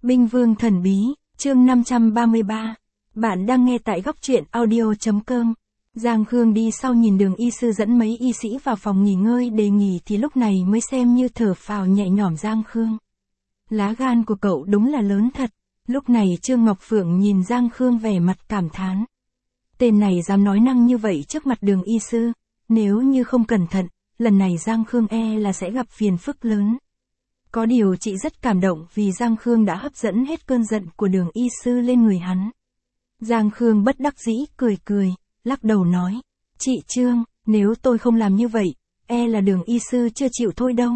Binh Vương Thần Bí, chương 533. Bạn đang nghe tại góc truyện audio.com. Giang Khương đi sau nhìn Đường y sư dẫn mấy y sĩ vào phòng nghỉ ngơi để nghỉ thì lúc này mới xem như thở phào nhẹ nhõm. Giang Khương, lá gan của cậu đúng là lớn thật. Lúc này Trương Ngọc Phượng nhìn Giang Khương vẻ mặt cảm thán. Tên này dám nói năng như vậy trước mặt Đường y sư, nếu như không cẩn thận, lần này Giang Khương là sẽ gặp phiền phức lớn. Có điều chị rất cảm động vì Giang Khương đã hấp dẫn hết cơn giận của Đường y sư lên người hắn. Giang Khương bất đắc dĩ cười, lắc đầu nói, chị Trương, nếu tôi không làm như vậy, là Đường y sư chưa chịu thôi đâu.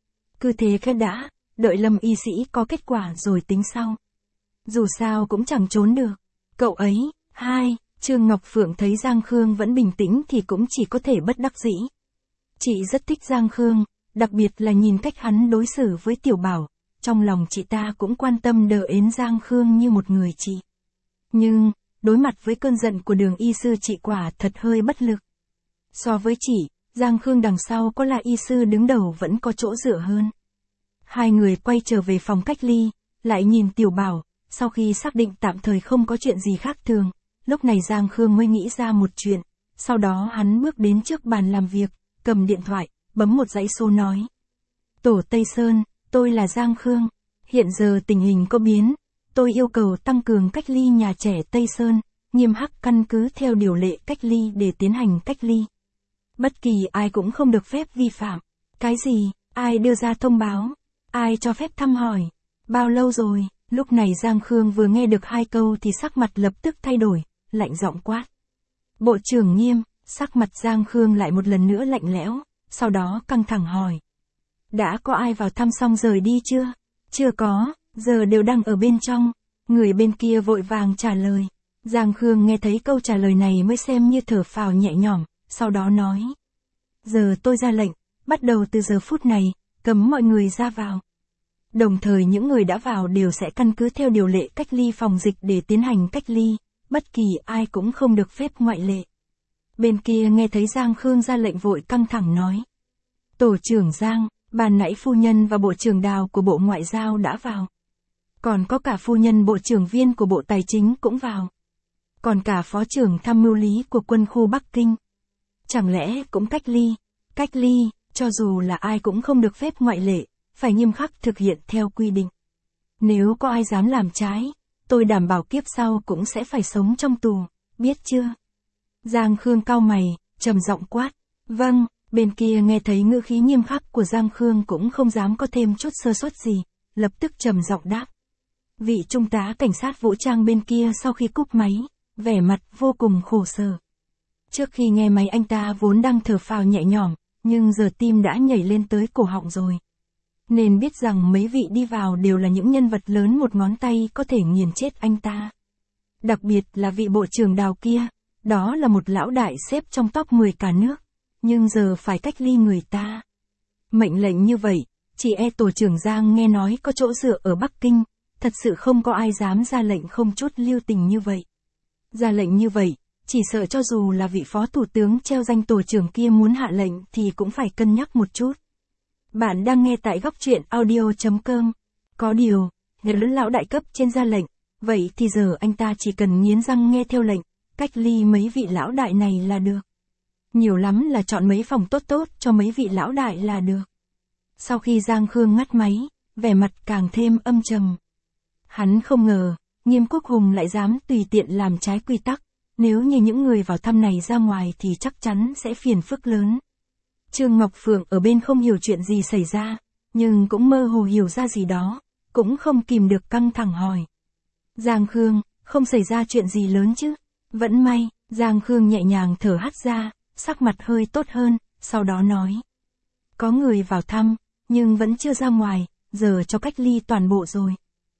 Cứ thế cái đã, đợi Lâm y sĩ có kết quả rồi tính sau. Dù sao cũng chẳng trốn được. Cậu ấy, Trương Ngọc Phượng thấy Giang Khương vẫn bình tĩnh thì cũng chỉ có thể bất đắc dĩ. Chị rất thích Giang Khương, đặc biệt là nhìn cách hắn đối xử với Tiểu Bảo, trong lòng chị ta cũng quan tâm đờ ến Giang Khương như một người chị. Nhưng, đối mặt với cơn giận của Đường y sư chị quả thật hơi bất lực. So với chị, Giang Khương đằng sau có là y sư đứng đầu vẫn có chỗ dựa hơn. Hai người quay trở về phòng cách ly, lại nhìn Tiểu Bảo, sau khi xác định tạm thời không có chuyện gì khác thường, lúc này Giang Khương mới nghĩ ra một chuyện, sau đó hắn bước đến trước bàn làm việc, cầm điện thoại, bấm một dãy số nói. Tổ Tây Sơn, tôi là Giang Khương, hiện giờ tình hình có biến, tôi yêu cầu tăng cường cách ly nhà trẻ Tây Sơn, nghiêm khắc căn cứ theo điều lệ cách ly để tiến hành cách ly. Bất kỳ ai cũng không được phép vi phạm. Cái gì, ai đưa ra thông báo, ai cho phép thăm hỏi, bao lâu rồi? Lúc này Giang Khương vừa nghe được hai câu thì sắc mặt lập tức thay đổi, lạnh giọng quát. Bộ trưởng Nghiêm, sắc mặt Giang Khương lại một lần nữa lạnh lẽo, sau đó căng thẳng hỏi. Đã có ai vào thăm xong rời đi chưa? Chưa có, giờ đều đang ở bên trong. Người bên kia vội vàng trả lời. Giang Khương nghe thấy câu trả lời này mới xem như thở phào nhẹ nhõm, sau đó nói. Giờ tôi ra lệnh, bắt đầu từ giờ phút này, cấm mọi người ra vào. Đồng thời những người đã vào đều sẽ căn cứ theo điều lệ cách ly phòng dịch để tiến hành cách ly, bất kỳ ai cũng không được phép ngoại lệ. Bên kia nghe thấy Giang Khương ra lệnh vội căng thẳng nói. Tổ trưởng Giang, ban nãy phu nhân và bộ trưởng Đào của Bộ Ngoại giao đã vào. Còn có cả phu nhân bộ trưởng Viên của Bộ Tài chính cũng vào. Còn cả phó trưởng tham mưu lý của quân khu Bắc Kinh. Chẳng lẽ cũng cách ly, cho dù là ai cũng không được phép ngoại lệ, phải nghiêm khắc thực hiện theo quy định. Nếu có ai dám làm trái, tôi đảm bảo kiếp sau cũng sẽ phải sống trong tù, biết chưa? Giang Khương cau mày, trầm giọng quát. Vâng, bên kia nghe thấy ngữ khí nghiêm khắc của Giang Khương cũng không dám có thêm chút sơ suất gì, lập tức trầm giọng đáp. Vị trung tá cảnh sát vũ trang bên kia sau khi cúp máy, vẻ mặt vô cùng khổ sở. Trước khi nghe máy anh ta vốn đang thở phào nhẹ nhõm, nhưng giờ tim đã nhảy lên tới cổ họng rồi. Nên biết rằng mấy vị đi vào đều là những nhân vật lớn một ngón tay có thể nghiền chết anh ta. Đặc biệt là vị bộ trưởng Đào kia, đó là một lão đại xếp trong top 10 cả nước, nhưng giờ phải cách ly người ta. Mệnh lệnh như vậy, chỉ tổ trưởng Giang nghe nói có chỗ dựa ở Bắc Kinh, thật sự không có ai dám ra lệnh không chút lưu tình như vậy. Ra lệnh như vậy, chỉ sợ cho dù là vị phó thủ tướng treo danh tổ trưởng kia muốn hạ lệnh thì cũng phải cân nhắc một chút. Bạn đang nghe tại góc truyện audio.com. Có điều, nếu lão đại cấp trên ra lệnh, vậy thì giờ anh ta chỉ cần nghiến răng nghe theo lệnh, cách ly mấy vị lão đại này là được. Nhiều lắm là chọn mấy phòng tốt cho mấy vị lão đại là được. Sau khi Giang Khương ngắt máy, vẻ mặt càng thêm âm trầm. Hắn không ngờ, Nghiêm Quốc Hùng lại dám tùy tiện làm trái quy tắc, nếu như những người vào thăm này ra ngoài thì chắc chắn sẽ phiền phức lớn. Trương Ngọc Phượng ở bên không hiểu chuyện gì xảy ra, nhưng cũng mơ hồ hiểu ra gì đó, cũng không kìm được căng thẳng hỏi. Giang Khương, không xảy ra chuyện gì lớn chứ? Vẫn may, Giang Khương nhẹ nhàng thở hắt ra, sắc mặt hơi tốt hơn, sau đó nói. Có người vào thăm, nhưng vẫn chưa ra ngoài, giờ cho cách ly toàn bộ rồi.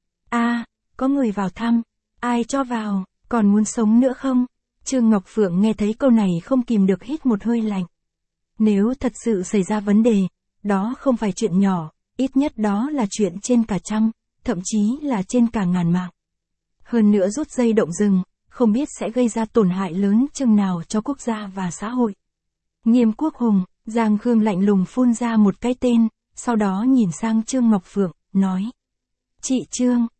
Có người vào thăm, ai cho vào, còn muốn sống nữa không? Trương Ngọc Phượng nghe thấy câu này không kìm được hít một hơi lạnh. Nếu thật sự xảy ra vấn đề, đó không phải chuyện nhỏ, ít nhất đó là chuyện trên cả trăm, thậm chí là trên cả ngàn mạng. Hơn nữa rút dây động rừng, không biết sẽ gây ra tổn hại lớn chừng nào cho quốc gia và xã hội. Nghiêm Quốc Hùng, Giang Khương lạnh lùng phun ra một cái tên, sau đó nhìn sang Trương Ngọc Phượng, nói. Chị Trương,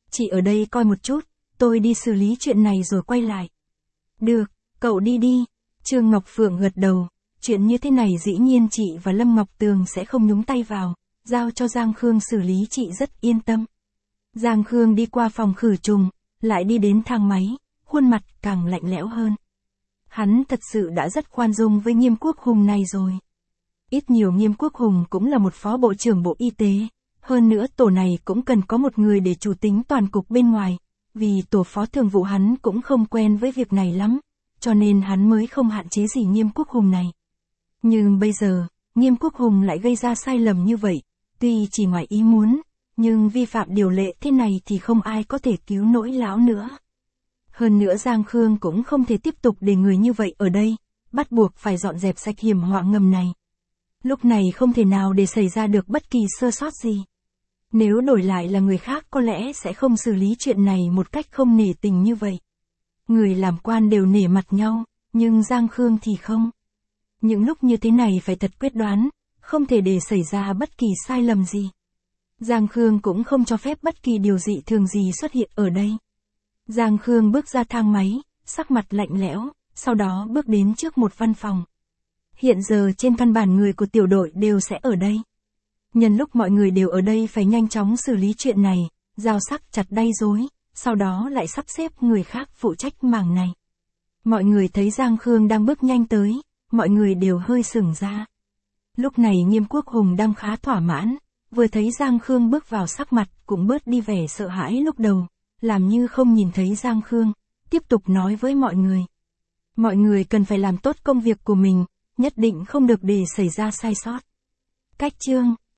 chị ở đây coi một chút, tôi đi xử lý chuyện này rồi quay lại. Được, cậu đi đi. Trương Ngọc Phượng gật đầu, chuyện như thế này dĩ nhiên chị và Lâm Ngọc Tường sẽ không nhúng tay vào, giao cho Giang Khương xử lý chị rất yên tâm. Giang Khương đi qua phòng khử trùng, lại đi đến thang máy, khuôn mặt càng lạnh lẽo hơn. Hắn thật sự đã rất khoan dung với Nghiêm Quốc Hùng này rồi. Ít nhiều Nghiêm Quốc Hùng cũng là một phó bộ trưởng Bộ Y tế, hơn nữa tổ này cũng cần có một người để chủ tính toàn cục bên ngoài, vì tổ phó thường vụ hắn cũng không quen với việc này lắm, cho nên hắn mới không hạn chế gì Nghiêm Quốc Hùng này. Nhưng bây giờ, Nghiêm Quốc Hùng lại gây ra sai lầm như vậy, tuy chỉ ngoài ý muốn, nhưng vi phạm điều lệ thế này thì không ai có thể cứu nỗi lão nữa. Hơn nữa Giang Khương cũng không thể tiếp tục để người như vậy ở đây, bắt buộc phải dọn dẹp sạch hiểm họa ngầm này. Lúc này không thể nào để xảy ra được bất kỳ sơ sót gì. Nếu đổi lại là người khác có lẽ sẽ không xử lý chuyện này một cách không nể tình như vậy. Người làm quan đều nể mặt nhau, nhưng Giang Khương thì không. Những lúc như thế này phải thật quyết đoán, không thể để xảy ra bất kỳ sai lầm gì. Giang Khương cũng không cho phép bất kỳ điều dị thường gì xuất hiện ở đây. Giang Khương bước ra thang máy, sắc mặt lạnh lẽo, sau đó bước đến trước một văn phòng. Hiện giờ trên căn bản người của tiểu đội đều sẽ ở đây. Nhân lúc mọi người đều ở đây phải nhanh chóng xử lý chuyện này, dao sắc chặt đay rối, sau đó lại sắp xếp người khác phụ trách mảng này. Mọi người thấy Giang Khương đang bước nhanh tới, mọi người đều hơi sửng ra. Lúc này Nghiêm Quốc Hùng đang khá thỏa mãn, vừa thấy Giang Khương bước vào sắc mặt cũng bớt đi vẻ sợ hãi lúc đầu, làm như không nhìn thấy Giang Khương, tiếp tục nói với mọi người. Mọi người cần phải làm tốt công việc của mình, nhất định không được để xảy ra sai sót. Cách chương